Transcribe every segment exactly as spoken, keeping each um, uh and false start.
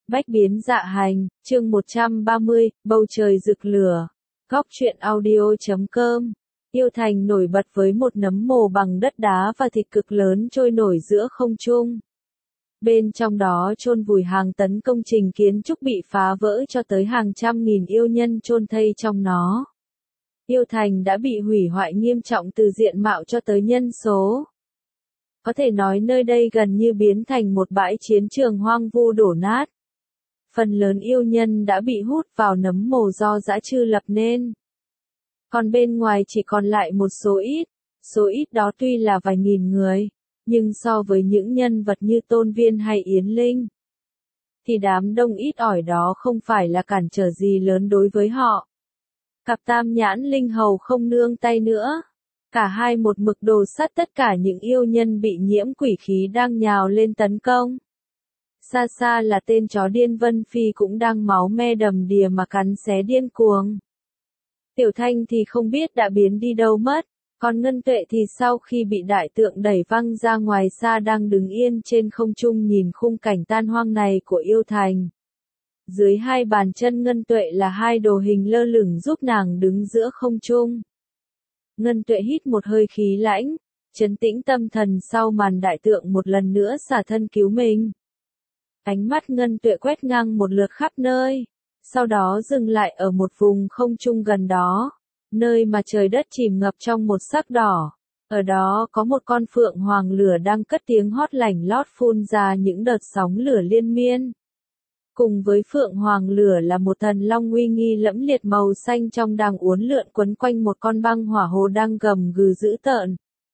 Bách biến dạ hành, chương một trăm ba mươi, bầu trời rực lửa. Góc truyện audio chấm com. Yêu Thành nổi bật với một nấm mồ bằng đất đá và thịt cực lớn trôi nổi giữa không trung. Bên trong đó chôn vùi hàng tấn công trình kiến trúc bị phá vỡ cho tới hàng trăm nghìn yêu nhân chôn thây trong nó. Yêu Thành đã bị hủy hoại nghiêm trọng từ diện mạo cho tới nhân số. Có thể nói nơi đây gần như biến thành một bãi chiến trường hoang vu đổ nát. Phần lớn yêu nhân đã bị hút vào nấm mồ do dã chư lập nên. Còn bên ngoài chỉ còn lại một số ít, số ít đó tuy là vài nghìn người, nhưng so với những nhân vật như Tôn Viên hay Yến Linh, thì đám đông ít ỏi đó không phải là cản trở gì lớn đối với họ. Cặp tam nhãn linh hầu không nương tay nữa. Cả hai một mực đồ sắt tất cả những yêu nhân bị nhiễm quỷ khí đang nhào lên tấn công. Xa xa là tên chó điên Vân Phi cũng đang máu me đầm đìa mà cắn xé điên cuồng. Tiểu Thanh thì không biết đã biến đi đâu mất, còn Ngân Tuệ thì sau khi bị đại tượng đẩy văng ra ngoài xa đang đứng yên trên không trung nhìn khung cảnh tan hoang này của Yêu Thành. Dưới hai bàn chân Ngân Tuệ là hai đồ hình lơ lửng giúp nàng đứng giữa không trung. Ngân Tuệ hít một hơi khí lãnh, trấn tĩnh tâm thần sau màn đại tượng một lần nữa xả thân cứu mình. Ánh mắt Ngân Tuệ quét ngang một lượt khắp nơi, sau đó dừng lại ở một vùng không trung gần đó, nơi mà trời đất chìm ngập trong một sắc đỏ. Ở đó có một con phượng hoàng lửa đang cất tiếng hót lảnh lót phun ra những đợt sóng lửa liên miên. Cùng với phượng hoàng lửa là một thần long uy nghi lẫm liệt màu xanh trong đang uốn lượn quấn quanh một con băng hỏa hồ đang gầm gừ dữ tợn.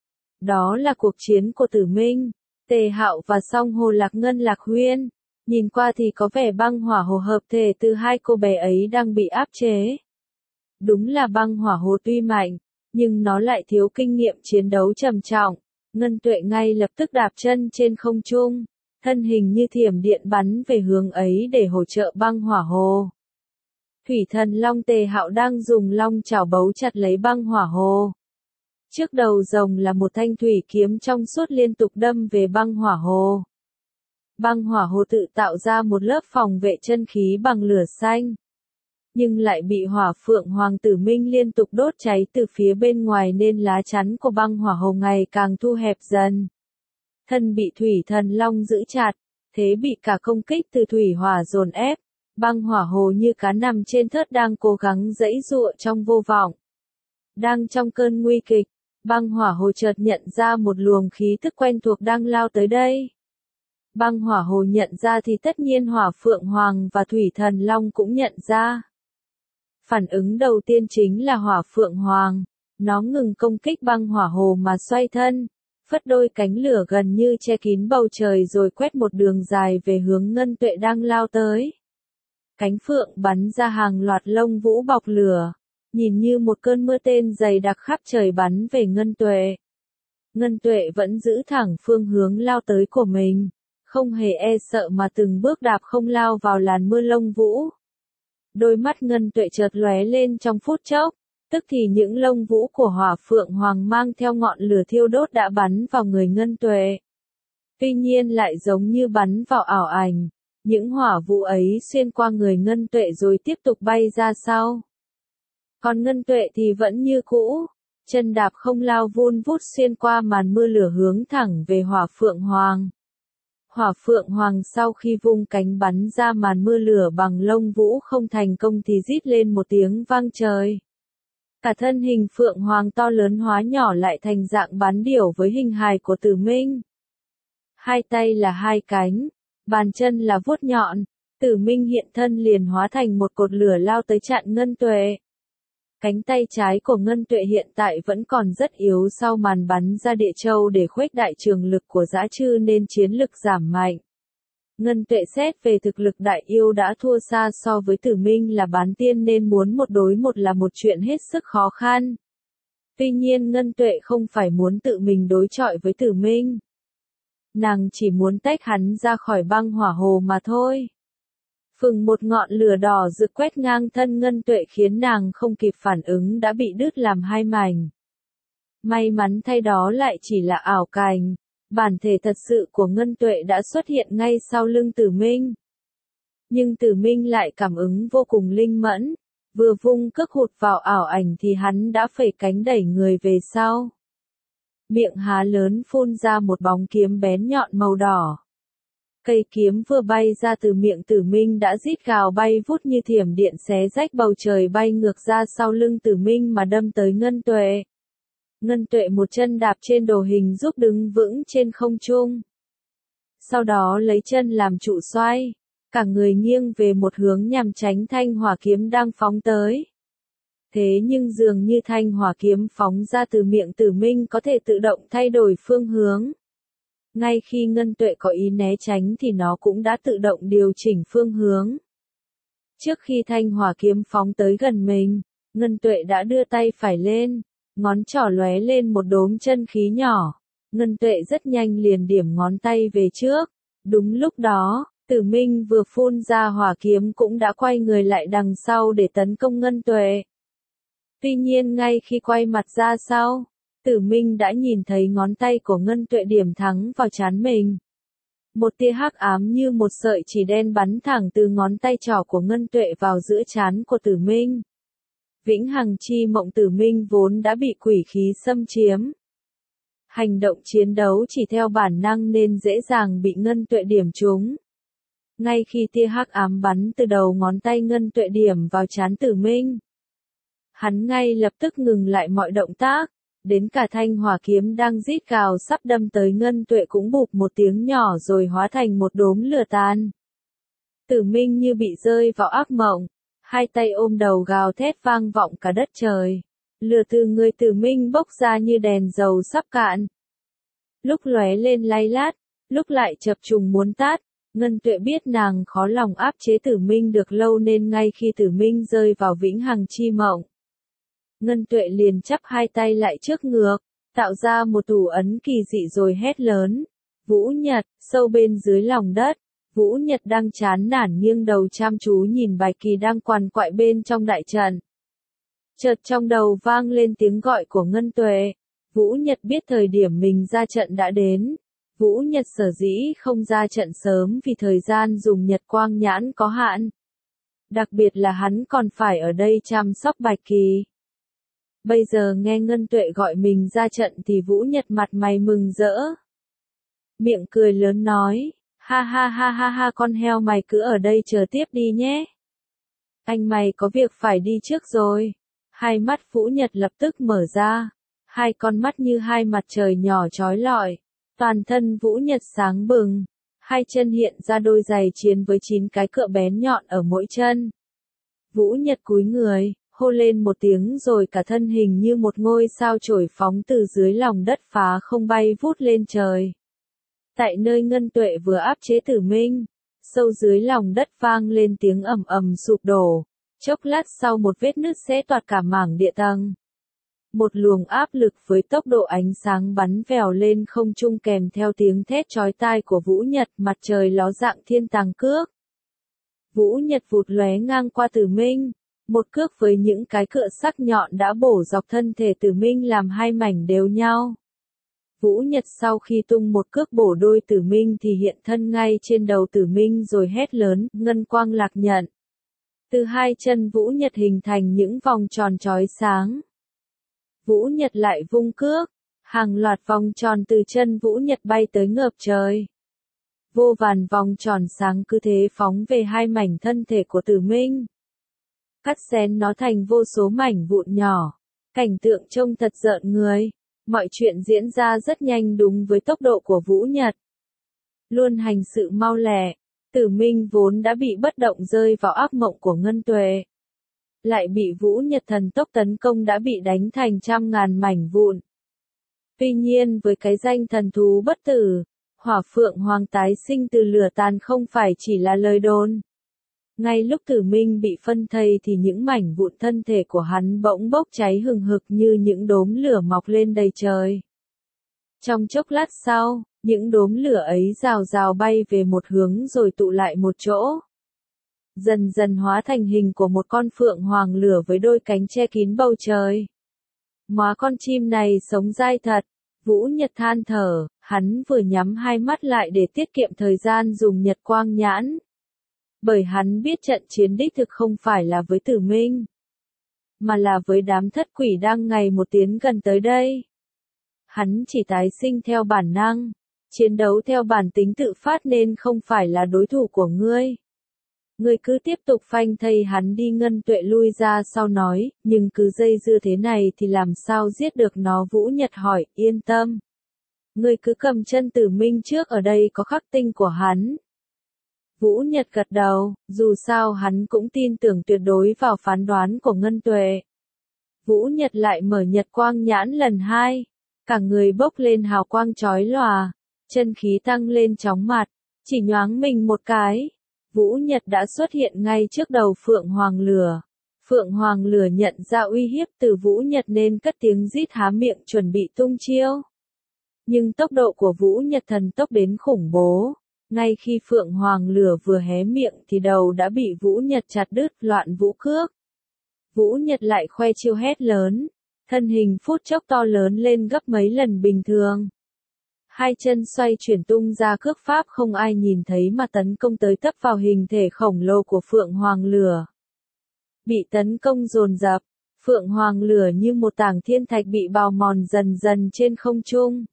Đó là cuộc chiến của Tử Minh, Tề Hạo và Song Hồ Lạc Ngân Lạc Huyên. Nhìn qua thì có vẻ băng hỏa hồ hợp thể từ hai cô bé ấy đang bị áp chế. Đúng là băng hỏa hồ tuy mạnh, nhưng nó lại thiếu kinh nghiệm chiến đấu trầm trọng. Ngân Tuệ ngay lập tức đạp chân trên không trung, thân hình như thiểm điện bắn về hướng ấy để hỗ trợ băng hỏa hồ. Thủy thần Long Tề Hạo đang dùng long chảo bấu chặt lấy băng hỏa hồ. Trước đầu rồng là một thanh thủy kiếm trong suốt liên tục đâm về băng hỏa hồ. Băng hỏa hồ tự tạo ra một lớp phòng vệ chân khí bằng lửa xanh, nhưng lại bị hỏa phượng hoàng Tử Minh liên tục đốt cháy từ phía bên ngoài nên lá chắn của băng hỏa hồ ngày càng thu hẹp dần. Thân bị thủy thần long giữ chặt, thế bị cả công kích từ thủy hỏa dồn ép, băng hỏa hồ như cá nằm trên thớt đang cố gắng giãy giụa trong vô vọng. Đang trong cơn nguy kịch, băng hỏa hồ chợt nhận ra một luồng khí tức quen thuộc đang lao tới đây. Băng hỏa hồ nhận ra thì tất nhiên hỏa phượng hoàng và thủy thần long cũng nhận ra. Phản ứng đầu tiên chính là hỏa phượng hoàng, nó ngừng công kích băng hỏa hồ mà xoay thân, phất đôi cánh lửa gần như che kín bầu trời rồi quét một đường dài về hướng Ngân Tuệ đang lao tới. Cánh phượng bắn ra hàng loạt lông vũ bọc lửa, nhìn như một cơn mưa tên dày đặc khắp trời bắn về Ngân Tuệ. Ngân Tuệ vẫn giữ thẳng phương hướng lao tới của mình, không hề e sợ mà từng bước đạp không lao vào làn mưa lông vũ. Đôi mắt Ngân Tuệ chợt lóe lên trong phút chốc, tức thì những lông vũ của hỏa phượng hoàng mang theo ngọn lửa thiêu đốt đã bắn vào người Ngân Tuệ. Tuy nhiên lại giống như bắn vào ảo ảnh, những hỏa vũ ấy xuyên qua người Ngân Tuệ rồi tiếp tục bay ra sau. Còn Ngân Tuệ thì vẫn như cũ, chân đạp không lao vun vút xuyên qua màn mưa lửa hướng thẳng về hỏa phượng hoàng. Hỏa phượng hoàng sau khi vung cánh bắn ra màn mưa lửa bằng lông vũ không thành công thì rít lên một tiếng vang trời. Cả thân hình phượng hoàng to lớn hóa nhỏ lại thành dạng bán điểu với hình hài của Tử Minh. Hai tay là hai cánh, bàn chân là vuốt nhọn, Tử Minh hiện thân liền hóa thành một cột lửa lao tới chặn Ngân Tuệ. Cánh tay trái của Ngân Tuệ hiện tại vẫn còn rất yếu sau màn bắn ra địa châu để khuếch đại trường lực của dã chư nên chiến lực giảm mạnh. Ngân Tuệ xét về thực lực đại yêu đã thua xa so với Tử Minh là bán tiên nên muốn một đối một là một chuyện hết sức khó khăn. Tuy nhiên Ngân Tuệ không phải muốn tự mình đối chọi với Tử Minh. Nàng chỉ muốn tách hắn ra khỏi băng hỏa hồ mà thôi. Phừng một ngọn lửa đỏ rực quét ngang thân Ngân Tuệ khiến nàng không kịp phản ứng đã bị đứt làm hai mảnh. May mắn thay đó lại chỉ là ảo cảnh, bản thể thật sự của Ngân Tuệ đã xuất hiện ngay sau lưng Tử Minh. Nhưng Tử Minh lại cảm ứng vô cùng linh mẫn, vừa vung cước hụt vào ảo ảnh thì hắn đã phẩy cánh đẩy người về sau. Miệng há lớn phun ra một bóng kiếm bén nhọn màu đỏ. Cây kiếm vừa bay ra từ miệng Tử Minh đã rít gào bay vút như thiểm điện xé rách bầu trời bay ngược ra sau lưng Tử Minh mà đâm tới Ngân Tuệ. Ngân Tuệ một chân đạp trên đồ hình giúp đứng vững trên không trung. Sau đó lấy chân làm trụ xoay, cả người nghiêng về một hướng nhằm tránh thanh hỏa kiếm đang phóng tới. Thế nhưng dường như thanh hỏa kiếm phóng ra từ miệng Tử Minh có thể tự động thay đổi phương hướng. Ngay khi Ngân Tuệ có ý né tránh thì nó cũng đã tự động điều chỉnh phương hướng. Trước khi thanh hỏa kiếm phóng tới gần mình, Ngân Tuệ đã đưa tay phải lên, ngón trỏ lóe lên một đốm chân khí nhỏ. Ngân Tuệ rất nhanh liền điểm ngón tay về trước. Đúng lúc đó, Tử Minh vừa phun ra hỏa kiếm cũng đã quay người lại đằng sau để tấn công Ngân Tuệ. Tuy nhiên ngay khi quay mặt ra sau, Tử Minh đã nhìn thấy ngón tay của Ngân Tuệ điểm thẳng vào trán mình. Một tia hắc ám như một sợi chỉ đen bắn thẳng từ ngón tay trỏ của Ngân Tuệ vào giữa trán của Tử Minh. Vĩnh hằng chi mộng Tử Minh vốn đã bị quỷ khí xâm chiếm. Hành động chiến đấu chỉ theo bản năng nên dễ dàng bị Ngân Tuệ điểm trúng. Ngay khi tia hắc ám bắn từ đầu ngón tay Ngân Tuệ điểm vào trán Tử Minh, hắn ngay lập tức ngừng lại mọi động tác, đến cả thanh hỏa kiếm đang rít gào sắp đâm tới Ngân Tuệ cũng bụp một tiếng nhỏ rồi hóa thành một đốm lửa tan. Tử Minh như bị rơi vào ác mộng, hai tay ôm đầu gào thét vang vọng cả đất trời. Lửa từ người Tử Minh bốc ra như đèn dầu sắp cạn. Lúc lóe lên lay lát, lúc lại chập trùng muốn tắt. Ngân Tuệ biết nàng khó lòng áp chế Tử Minh được lâu nên ngay khi Tử Minh rơi vào vĩnh hằng chi mộng, Ngân Tuệ liền chắp hai tay lại trước ngược, tạo ra một thủ ấn kỳ dị rồi hét lớn. Vũ Nhật, sâu bên dưới lòng đất, Vũ Nhật đang chán nản nghiêng đầu chăm chú nhìn Bạch Kỳ đang quằn quại bên trong đại trận. Chợt trong đầu vang lên tiếng gọi của Ngân Tuệ. Vũ Nhật biết thời điểm mình ra trận đã đến. Vũ Nhật sở dĩ không ra trận sớm vì thời gian dùng Nhật Quang Nhãn có hạn. Đặc biệt là hắn còn phải ở đây chăm sóc Bạch Kỳ. Bây giờ nghe Ngân Tuệ gọi mình ra trận thì Vũ Nhật mặt mày mừng rỡ. Miệng cười lớn nói, ha ha ha ha ha con heo mày cứ ở đây chờ tiếp đi nhé. Anh mày có việc phải đi trước rồi. Hai mắt Vũ Nhật lập tức mở ra. Hai con mắt như hai mặt trời nhỏ chói lọi. Toàn thân Vũ Nhật sáng bừng. Hai chân hiện ra đôi giày chiến với chín cái cựa bén nhọn ở mỗi chân. Vũ Nhật cúi người, hô lên một tiếng rồi cả thân hình như một ngôi sao chổi phóng từ dưới lòng đất phá không bay vút lên trời. Tại nơi Ngân Tuệ vừa áp chế Tử Minh, sâu dưới lòng đất vang lên tiếng ầm ầm sụp đổ. Chốc lát sau một vết nứt xé toạc cả mảng địa tầng. Một luồng áp lực với tốc độ ánh sáng bắn vèo lên không trung kèm theo tiếng thét chói tai của Vũ Nhật, mặt trời ló dạng thiên tàng cước. Vũ Nhật vụt lóe ngang qua Tử Minh, một cước với những cái cựa sắc nhọn đã bổ dọc thân thể Tử Minh làm hai mảnh đều nhau. Vũ Nhật sau khi tung một cước bổ đôi Tử Minh thì hiện thân ngay trên đầu Tử Minh rồi hét lớn, ngân quang lạc nhận. Từ hai chân Vũ Nhật hình thành những vòng tròn chói sáng. Vũ Nhật lại vung cước, hàng loạt vòng tròn từ chân Vũ Nhật bay tới ngập trời. Vô vàn vòng tròn sáng cứ thế phóng về hai mảnh thân thể của Tử Minh. Cắt xén nó thành vô số mảnh vụn nhỏ. Cảnh tượng trông thật rợn người. Mọi chuyện diễn ra rất nhanh đúng với tốc độ của Vũ Nhật. Luôn hành sự mau lẹ, Tử Minh vốn đã bị bất động rơi vào ác mộng của Ngân Tuệ. Lại bị Vũ Nhật thần tốc tấn công đã bị đánh thành trăm ngàn mảnh vụn. Tuy nhiên với cái danh thần thú bất tử, Hỏa Phượng Hoàng tái sinh từ lửa tàn không phải chỉ là lời đồn. Ngay lúc Tử Minh bị phân thây thì những mảnh vụn thân thể của hắn bỗng bốc cháy hừng hực như những đốm lửa mọc lên đầy trời. Trong chốc lát sau, những đốm lửa ấy rào rào bay về một hướng rồi tụ lại một chỗ. Dần dần hóa thành hình của một con phượng hoàng lửa với đôi cánh che kín bầu trời. Má con chim này sống dai thật, Vũ Nhật than thở, hắn vừa nhắm hai mắt lại để tiết kiệm thời gian dùng Nhật Quang Nhãn. Bởi hắn biết trận chiến đích thực không phải là với Tử Minh, mà là với đám thất quỷ đang ngày một tiến gần tới đây. Hắn chỉ tái sinh theo bản năng, chiến đấu theo bản tính tự phát nên không phải là đối thủ của ngươi. Ngươi cứ tiếp tục phanh thây hắn đi. Ngân Tuệ lui ra sau nói, nhưng cứ dây dưa thế này thì làm sao giết được nó. Vũ Nhật hỏi, yên tâm. Ngươi cứ cầm chân Tử Minh trước, ở đây có khắc tinh của hắn. Vũ Nhật gật đầu, dù sao hắn cũng tin tưởng tuyệt đối vào phán đoán của Ngân Tuệ. Vũ Nhật lại mở Nhật Quang Nhãn lần hai, cả người bốc lên hào quang chói lòa, chân khí tăng lên chóng mặt, chỉ nhoáng mình một cái, Vũ Nhật đã xuất hiện ngay trước đầu Phượng Hoàng Lửa. Phượng Hoàng Lửa nhận ra uy hiếp từ Vũ Nhật nên cất tiếng rít há miệng chuẩn bị tung chiêu. Nhưng tốc độ của Vũ Nhật thần tốc đến khủng bố. Ngay khi Phượng Hoàng Lửa vừa hé miệng thì đầu đã bị Vũ Nhật chặt đứt, loạn vũ cước. Vũ Nhật lại khoe chiêu hét lớn, thân hình phút chốc to lớn lên gấp mấy lần bình thường. Hai chân xoay chuyển tung ra cước pháp không ai nhìn thấy mà tấn công tới tấp vào hình thể khổng lồ của Phượng Hoàng Lửa. Bị tấn công dồn dập, Phượng Hoàng Lửa như một tảng thiên thạch bị bào mòn dần dần trên không trung.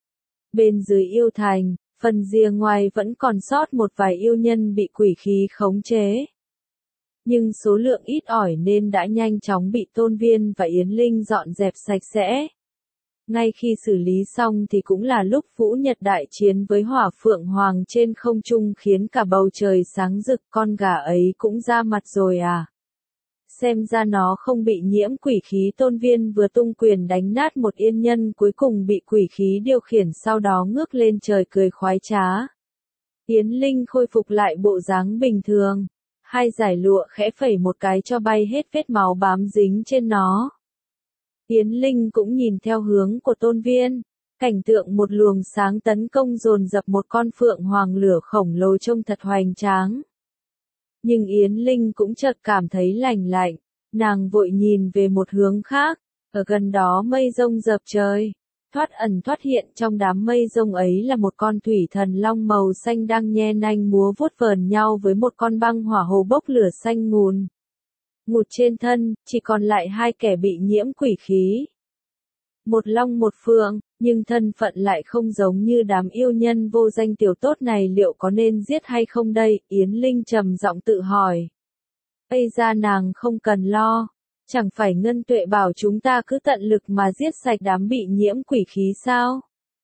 Bên dưới yêu thành, phần rìa ngoài vẫn còn sót một vài yêu nhân bị quỷ khí khống chế. Nhưng số lượng ít ỏi nên đã nhanh chóng bị Tôn Viên và Yến Linh dọn dẹp sạch sẽ. Ngay khi xử lý xong thì cũng là lúc Vũ Nhật đại chiến với Hỏa Phượng Hoàng trên không trung khiến cả bầu trời sáng rực. Con gà ấy cũng ra mặt rồi à? Xem ra nó không bị nhiễm quỷ khí. Tôn Viên vừa tung quyền đánh nát một yên nhân cuối cùng bị quỷ khí điều khiển, sau đó ngước lên trời cười khoái trá. Yến Linh khôi phục lại bộ dáng bình thường. Hai dải lụa khẽ phẩy một cái cho bay hết vết máu bám dính trên nó. Yến Linh cũng nhìn theo hướng của Tôn Viên. Cảnh tượng một luồng sáng tấn công dồn dập một con Phượng Hoàng Lửa khổng lồ trông thật hoành tráng. Nhưng Yến Linh cũng chợt cảm thấy lành lạnh. Nàng vội nhìn về một hướng khác. Ở gần đó mây rông dập trời. Thoát ẩn thoát hiện trong đám mây rông ấy là một con thủy thần long màu xanh đang nhe nanh múa vuốt vờn nhau với một con băng hỏa hồ bốc lửa xanh ngùn. Ngụt trên thân, chỉ còn lại hai kẻ bị nhiễm quỷ khí. Một long một phượng, nhưng thân phận lại không giống như đám yêu nhân vô danh tiểu tốt này, liệu có nên giết hay không đây? Yến Linh trầm giọng tự hỏi. Ây ra nàng không cần lo. Chẳng phải Ngân Tuệ bảo chúng ta cứ tận lực mà giết sạch đám bị nhiễm quỷ khí sao?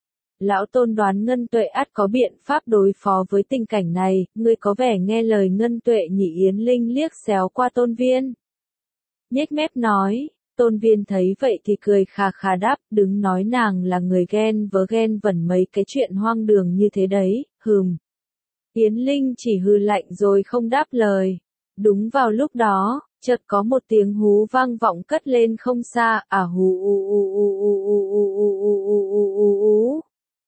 Lão Tôn đoán Ngân Tuệ ắt có biện pháp đối phó với tình cảnh này. Ngươi có vẻ nghe lời Ngân Tuệ nhỉ? Yến Linh liếc xéo qua Tôn Viên, nhếch mép nói. Tôn Viên thấy vậy thì cười khà khà đáp, đừng nói nàng là người ghen vớ ghen vẩn mấy cái chuyện hoang đường như thế đấy, hừm. Yến Linh chỉ hừ lạnh rồi không đáp lời. Đúng vào lúc đó, chợt có một tiếng hú vang vọng cất lên không xa, à hú u u u u u u u u u u u.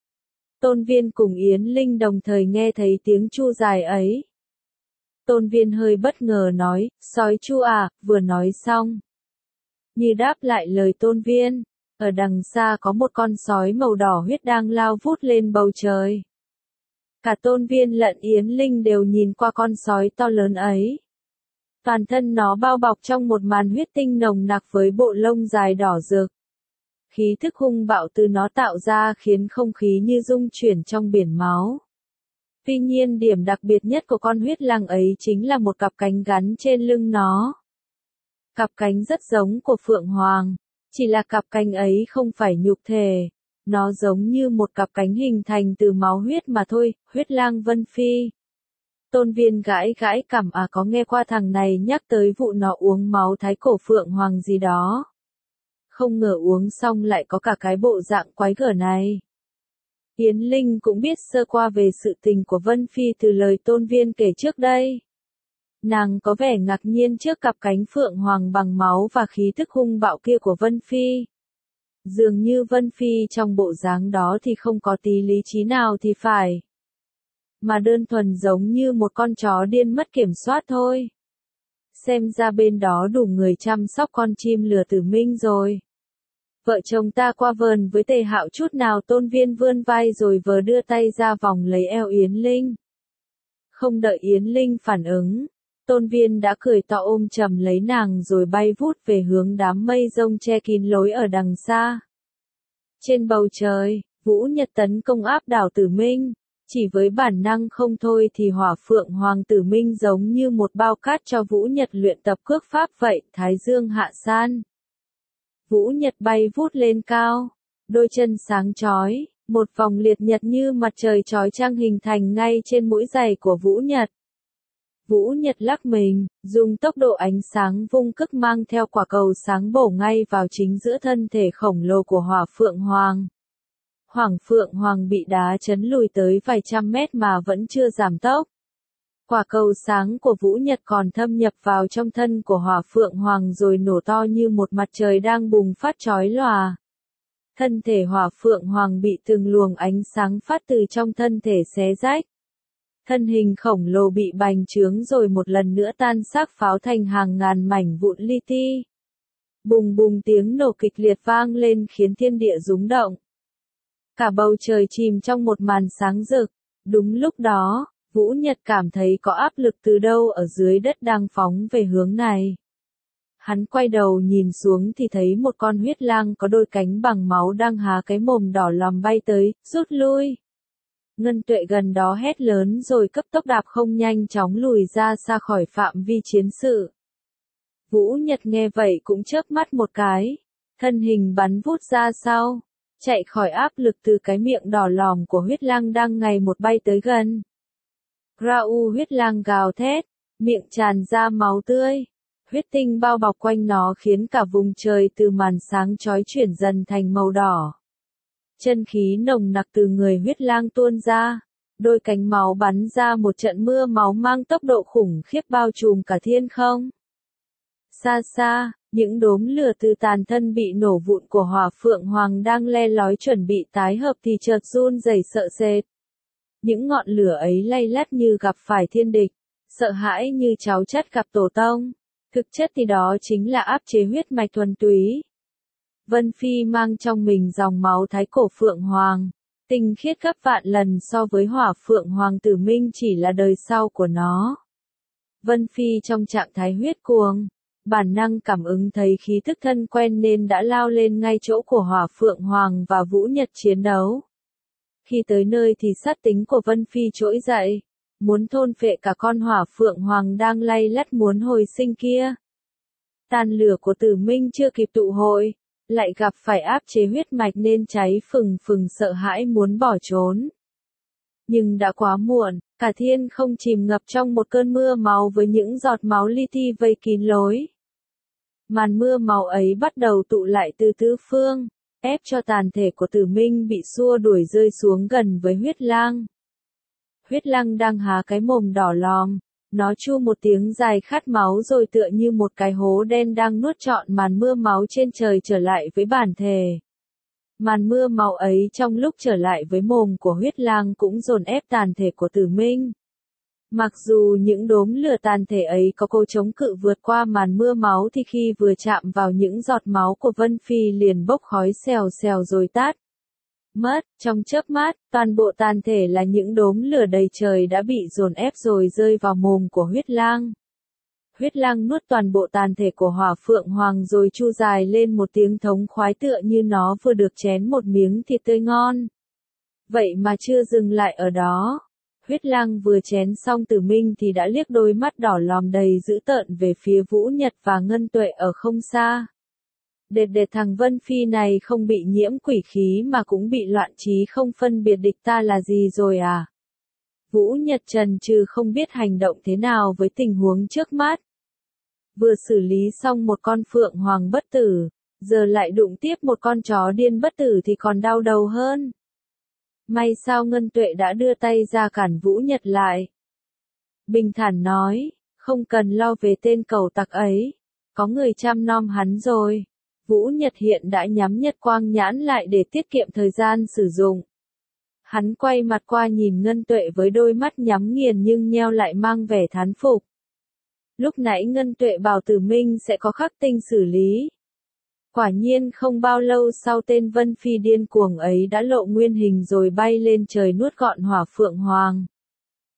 Tôn Viên cùng Yến Linh đồng thời nghe thấy tiếng chu dài ấy. Tôn Viên hơi bất ngờ nói, sói chu à, vừa nói xong. Như đáp lại lời Tôn Viên, ở đằng xa có một con sói màu đỏ huyết đang lao vút lên bầu trời. Cả Tôn Viên lẫn Yến Linh đều nhìn qua con sói to lớn ấy. Toàn thân nó bao bọc trong một màn huyết tinh nồng nặc với bộ lông dài đỏ rực. Khí thức hung bạo từ nó tạo ra khiến không khí như rung chuyển trong biển máu. Tuy nhiên điểm đặc biệt nhất của con huyết lang ấy chính là một cặp cánh gắn trên lưng nó. Cặp cánh rất giống của Phượng Hoàng, chỉ là cặp cánh ấy không phải nhục thể. Nó giống như một cặp cánh hình thành từ máu huyết mà thôi. Huyết lang Vân Phi. Tôn Viên gãi gãi cằm, à có nghe qua thằng này nhắc tới vụ nó uống máu thái cổ Phượng Hoàng gì đó. Không ngờ uống xong lại có cả cái bộ dạng quái gở này. Yến Linh cũng biết sơ qua về sự tình của Vân Phi từ lời Tôn Viên kể trước đây. Nàng có vẻ ngạc nhiên trước cặp cánh Phượng Hoàng bằng máu và khí thức hung bạo kia của Vân Phi. Dường như Vân Phi trong bộ dáng đó thì không có tí lý trí nào thì phải. Mà đơn thuần giống như một con chó điên mất kiểm soát thôi. Xem ra bên đó đủ người chăm sóc con chim lửa Tử Minh rồi. Vợ chồng ta qua vườn với Tề Hạo chút nào? Tôn Viên vươn vai rồi vờ đưa tay ra vòng lấy eo Yến Linh. Không đợi Yến Linh phản ứng, Tôn Viên đã cười to ôm chầm lấy nàng rồi bay vút về hướng đám mây rông che kín lối ở đằng xa. Trên bầu trời, Vũ Nhật tấn công áp đảo Tử Minh. Chỉ với bản năng không thôi thì Hỏa Phượng Hoàng Tử Minh giống như một bao cát cho Vũ Nhật luyện tập cước pháp vậy, thái dương hạ san. Vũ Nhật bay vút lên cao, đôi chân sáng chói, một vòng liệt nhật như mặt trời chói chang hình thành ngay trên mũi giày của Vũ Nhật. Vũ Nhật lắc mình, dùng tốc độ ánh sáng vung cước mang theo quả cầu sáng bổ ngay vào chính giữa thân thể khổng lồ của Hỏa Phượng Hoàng. Hoàng Phượng Hoàng bị đá chấn lùi tới vài trăm mét mà vẫn chưa giảm tốc. Quả cầu sáng của Vũ Nhật còn thâm nhập vào trong thân của Hỏa Phượng Hoàng rồi nổ to như một mặt trời đang bùng phát chói lòa. Thân thể Hỏa Phượng Hoàng bị từng luồng ánh sáng phát từ trong thân thể xé rách. Thân hình khổng lồ bị bành trướng rồi một lần nữa tan xác pháo thành hàng ngàn mảnh vụn li ti. Bùng bùng tiếng nổ kịch liệt vang lên khiến thiên địa rúng động. Cả bầu trời chìm trong một màn sáng rực. Đúng lúc đó, Vũ Nhật cảm thấy có áp lực từ đâu ở dưới đất đang phóng về hướng này. Hắn quay đầu nhìn xuống thì thấy một con huyết lang có đôi cánh bằng máu đang há cái mồm đỏ lòm bay tới, rút lui. Ngân Tuệ gần đó hét lớn rồi cấp tốc đạp không nhanh chóng lùi ra xa khỏi phạm vi chiến sự. Vũ Nhật nghe vậy cũng chớp mắt một cái, thân hình bắn vút ra sau, chạy khỏi áp lực từ cái miệng đỏ lòm của huyết lang đang ngày một bay tới gần. Rau huyết lang gào thét, miệng tràn ra máu tươi. Huyết tinh bao bọc quanh nó khiến cả vùng trời từ màn sáng chói chuyển dần thành màu đỏ. Chân khí nồng nặc từ người huyết lang tuôn ra, đôi cánh máu bắn ra một trận mưa máu mang tốc độ khủng khiếp bao trùm cả thiên không. Xa xa, những đốm lửa từ tàn thân bị nổ vụn của Hỏa Phượng Hoàng đang le lói chuẩn bị tái hợp thì chợt run rẩy sợ sệt. Những ngọn lửa ấy lay lắt như gặp phải thiên địch, sợ hãi như cháu chắt gặp tổ tông. Thực chất thì đó chính là áp chế huyết mạch thuần túy. Vân Phi mang trong mình dòng máu thái cổ Phượng Hoàng, tinh khiết gấp vạn lần so với Hỏa Phượng Hoàng Tử Minh chỉ là đời sau của nó. Vân Phi trong trạng thái huyết cuồng, bản năng cảm ứng thấy khí tức thân quen nên đã lao lên ngay chỗ của Hỏa Phượng Hoàng và Vũ Nhật chiến đấu. Khi tới nơi thì sát tính của Vân Phi trỗi dậy, muốn thôn phệ cả con Hỏa Phượng Hoàng đang lay lắt muốn hồi sinh kia. Tàn lửa của Tử Minh chưa kịp tụ hội, lại gặp phải áp chế huyết mạch nên cháy phừng phừng sợ hãi muốn bỏ trốn. Nhưng đã quá muộn, cả thiên không chìm ngập trong một cơn mưa máu với những giọt máu li ti vây kín lối. Màn mưa máu ấy bắt đầu tụ lại từ tứ phương, ép cho tàn thể của Tử Minh bị xua đuổi rơi xuống gần với huyết lang. Huyết lang đang há cái mồm đỏ lòm, nó chu một tiếng dài khát máu rồi tựa như một cái hố đen đang nuốt trọn màn mưa máu trên trời trở lại với bản thể. Màn mưa máu ấy trong lúc trở lại với mồm của huyết lang cũng dồn ép tàn thể của Tử Minh. Mặc dù những đốm lửa tàn thể ấy có cố chống cự vượt qua màn mưa máu thì khi vừa chạm vào những giọt máu của Vân Phi liền bốc khói xèo xèo rồi tắt. Mất, trong chớp mắt, toàn bộ tàn thể là những đốm lửa đầy trời đã bị dồn ép rồi rơi vào mồm của huyết lang. Huyết lang nuốt toàn bộ tàn thể của Hỏa Phượng Hoàng rồi chu dài lên một tiếng thống khoái tựa như nó vừa được chén một miếng thịt tươi ngon. Vậy mà chưa dừng lại ở đó. Huyết lang vừa chén xong Tử Minh thì đã liếc đôi mắt đỏ lòm đầy dữ tợn về phía Vũ Nhật và Ngân Tuệ ở không xa. Đệt đệt thằng Vân Phi này không bị nhiễm quỷ khí mà cũng bị loạn trí không phân biệt địch ta là gì rồi à? Vũ Nhật trần trừ không biết hành động thế nào với tình huống trước mắt. Vừa xử lý xong một con Phượng Hoàng bất tử, giờ lại đụng tiếp một con chó điên bất tử thì còn đau đầu hơn. May sao Ngân Tuệ đã đưa tay ra cản Vũ Nhật lại. Bình thản nói, không cần lo về tên cẩu tặc ấy, có người chăm nom hắn rồi. Vũ Nhật hiện đã nhắm Nhật Quang nhãn lại để tiết kiệm thời gian sử dụng. Hắn quay mặt qua nhìn Ngân Tuệ với đôi mắt nhắm nghiền nhưng nheo lại mang vẻ thán phục. Lúc nãy Ngân Tuệ bảo Tử Minh sẽ có khắc tinh xử lý. Quả nhiên không bao lâu sau tên Vân Phi điên cuồng ấy đã lộ nguyên hình rồi bay lên trời nuốt gọn Hỏa Phượng Hoàng.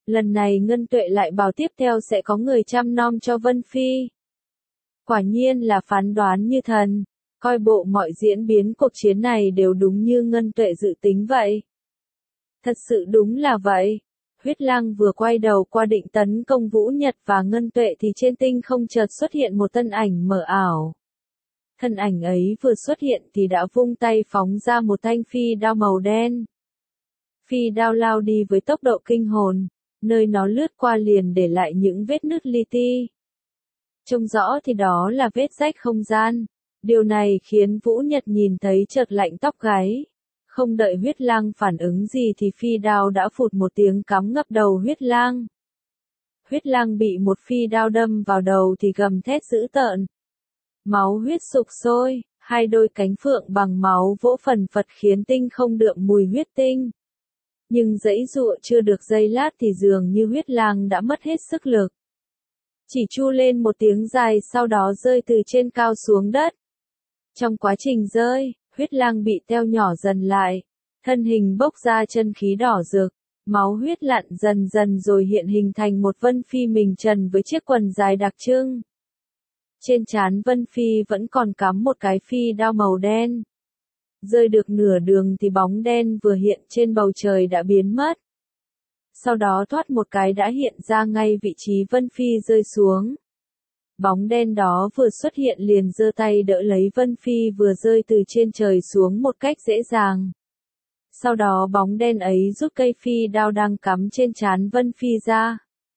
Lần này Ngân Tuệ lại bảo tiếp theo sẽ có người chăm nom cho Vân Phi. Quả nhiên là phán đoán như thần, coi bộ mọi diễn biến cuộc chiến này đều đúng như Ngân Tuệ dự tính vậy. Thật sự đúng là vậy. Huyết Lang vừa quay đầu qua định tấn công Vũ Nhật và Ngân Tuệ thì trên tinh không chợt xuất hiện một thân ảnh mờ ảo. Thân ảnh ấy vừa xuất hiện thì đã vung tay phóng ra một thanh phi đao màu đen. Phi đao lao đi với tốc độ kinh hồn, nơi nó lướt qua liền để lại những vết nứt li ti. Trông rõ thì đó là vết rách không gian. Điều này khiến Vũ Nhật nhìn thấy chợt lạnh tóc gáy. Không đợi Huyết Lang phản ứng gì thì phi đao đã phụt một tiếng cắm ngập đầu Huyết Lang. Huyết Lang bị một phi đao đâm vào đầu thì gầm thét dữ tợn. Máu huyết sục sôi, hai đôi cánh phượng bằng máu vỗ phần phật khiến tinh không đượm mùi huyết tinh. Nhưng giãy giụa chưa được giây lát thì dường như Huyết Lang đã mất hết sức lực. Chỉ tru lên một tiếng dài sau đó rơi từ trên cao xuống đất. Trong quá trình rơi, Huyết Lang bị teo nhỏ dần lại, thân hình bốc ra chân khí đỏ rực, máu huyết lặn dần dần rồi hiện hình thành một Vân Phi mình trần với chiếc quần dài đặc trưng. Trên trán Vân Phi vẫn còn cắm một cái phi đao màu đen. Rơi được nửa đường thì bóng đen vừa hiện trên bầu trời đã biến mất. Sau đó thoát một cái đã hiện ra ngay vị trí Vân Phi rơi xuống. Bóng đen đó vừa xuất hiện liền giơ tay đỡ lấy Vân Phi vừa rơi từ trên trời xuống một cách dễ dàng. Sau đó bóng đen ấy rút cây phi đao đang cắm trên trán Vân Phi ra.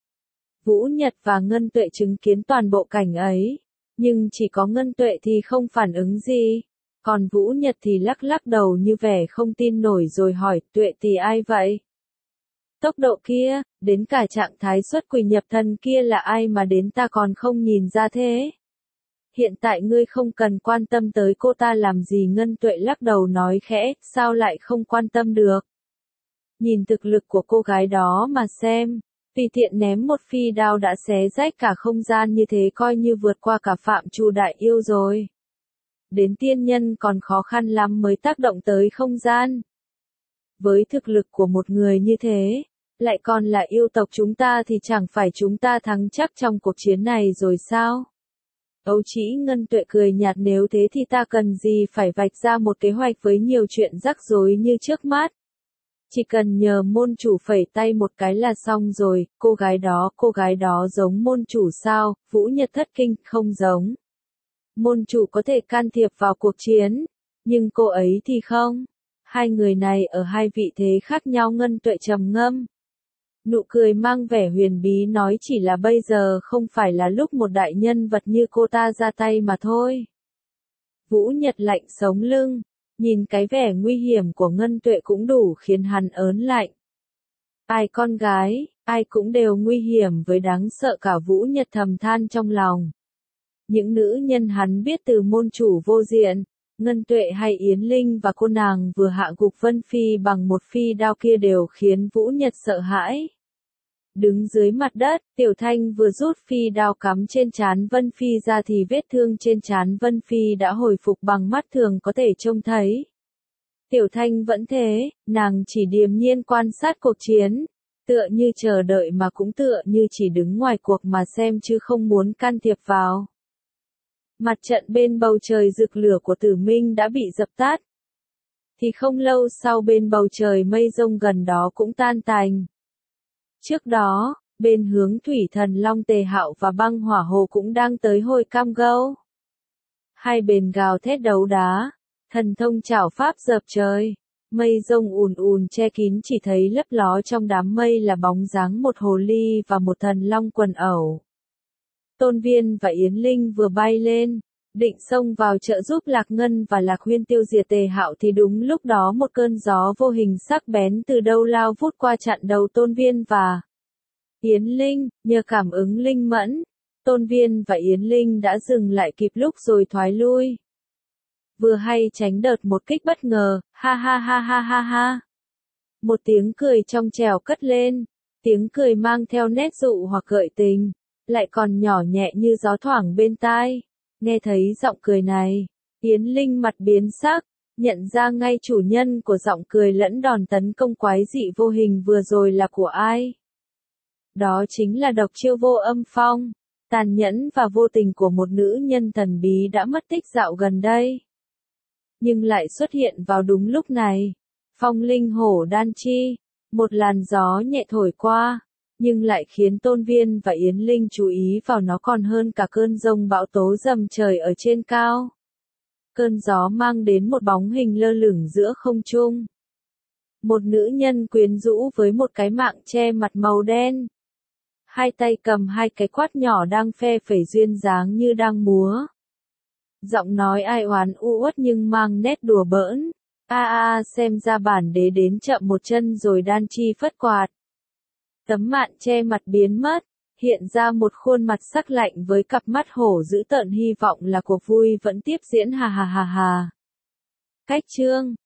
Vũ Nhật và Ngân Tuệ chứng kiến toàn bộ cảnh ấy, nhưng chỉ có Ngân Tuệ thì không phản ứng gì, còn Vũ Nhật thì lắc lắc đầu như vẻ không tin nổi rồi hỏi Tuệ thì ai vậy? Tốc độ kia, đến cả trạng thái xuất quỷ nhập thần kia là ai mà đến ta còn không nhìn ra thế? Hiện tại ngươi không cần quan tâm tới cô ta làm gì. Ngân Tuệ lắc đầu nói khẽ, sao lại không quan tâm được? Nhìn thực lực của cô gái đó mà xem, tùy tiện ném một phi đao đã xé rách cả không gian như thế coi như vượt qua cả phạm trù đại yêu rồi. Đến tiên nhân còn khó khăn lắm mới tác động tới không gian. Với thực lực của một người như thế, lại còn là yêu tộc chúng ta thì chẳng phải chúng ta thắng chắc trong cuộc chiến này rồi sao? Âu Chỉ Ngân Tuệ cười nhạt, nếu thế thì ta cần gì phải vạch ra một kế hoạch với nhiều chuyện rắc rối như trước mắt. Chỉ cần nhờ môn chủ phẩy tay một cái là xong rồi. Cô gái đó, cô gái đó giống môn chủ sao? Vũ Nhật thất kinh, không giống. Môn chủ có thể can thiệp vào cuộc chiến, nhưng cô ấy thì không. Hai người này ở hai vị thế khác nhau. Ngân Tuệ trầm ngâm. Nụ cười mang vẻ huyền bí nói chỉ là bây giờ không phải là lúc một đại nhân vật như cô ta ra tay mà thôi. Vũ Nhật lạnh sống lưng, nhìn cái vẻ nguy hiểm của Ngân Tuệ cũng đủ khiến hắn ớn lạnh. Ai con gái, ai cũng đều nguy hiểm với đáng sợ cả. Vũ Nhật thầm than trong lòng. Những nữ nhân hắn biết từ môn chủ vô diện, Ngân Tuệ hay Yến Linh và cô nàng vừa hạ gục Vân Phi bằng một phi đao kia đều khiến Vũ Nhật sợ hãi. Đứng dưới mặt đất, Tiểu Thanh vừa rút phi đao cắm trên trán Vân Phi ra thì vết thương trên trán Vân Phi đã hồi phục bằng mắt thường có thể trông thấy. Tiểu Thanh vẫn thế, nàng chỉ điềm nhiên quan sát cuộc chiến, tựa như chờ đợi mà cũng tựa như chỉ đứng ngoài cuộc mà xem chứ không muốn can thiệp vào. Mặt trận bên bầu trời rực lửa của Tử Minh đã bị dập tắt. Thì không lâu sau bên bầu trời mây rông gần đó cũng tan tành. Trước đó, bên hướng thủy thần Long Tề Hạo và băng hỏa hồ cũng đang tới hồi cam go. Hai bên gào thét đấu đá, thần thông chảo pháp dập trời, mây rông ùn ùn che kín, chỉ thấy lấp ló trong đám mây là bóng dáng một hồ ly và một thần long quần ẩu. Tôn Viên và Yến Linh vừa bay lên, định xông vào trợ giúp Lạc Ngân và Lạc Huyên tiêu diệt Tề Hạo thì đúng lúc đó một cơn gió vô hình sắc bén từ đâu lao vút qua chặn đầu Tôn Viên và Yến Linh. Nhờ cảm ứng linh mẫn, Tôn Viên và Yến Linh đã dừng lại kịp lúc rồi thoái lui. Vừa hay tránh đợt một kích bất ngờ, ha ha ha ha ha ha. Một tiếng cười trong trẻo cất lên, tiếng cười mang theo nét dụ hoặc gợi tình, lại còn nhỏ nhẹ như gió thoảng bên tai. Nghe thấy giọng cười này, Yến Linh mặt biến sắc, nhận ra ngay chủ nhân của giọng cười lẫn đòn tấn công quái dị vô hình vừa rồi là của ai. Đó chính là độc chiêu vô âm phong, tàn nhẫn và vô tình của một nữ nhân thần bí đã mất tích dạo gần đây. Nhưng lại xuất hiện vào đúng lúc này. Phong linh hổ đan chi, một làn gió nhẹ thổi qua, nhưng lại khiến Tôn Viên và Yến Linh chú ý vào nó còn hơn cả cơn giông bão tố dầm trời ở trên cao. Cơn gió mang đến một bóng hình lơ lửng giữa không trung. Một nữ nhân quyến rũ với một cái mạng che mặt màu đen. Hai tay cầm hai cái quát nhỏ đang phe phẩy duyên dáng như đang múa. Giọng nói ai oán u uất nhưng mang nét đùa bỡn. A a xem ra bản đế đến chậm một chân rồi đan chi phất quạt. Tấm mạn che mặt biến mất, hiện ra một khuôn mặt sắc lạnh với cặp mắt hổ dữ tợn, hy vọng là cuộc vui vẫn tiếp diễn, hà hà hà hà. Cách chương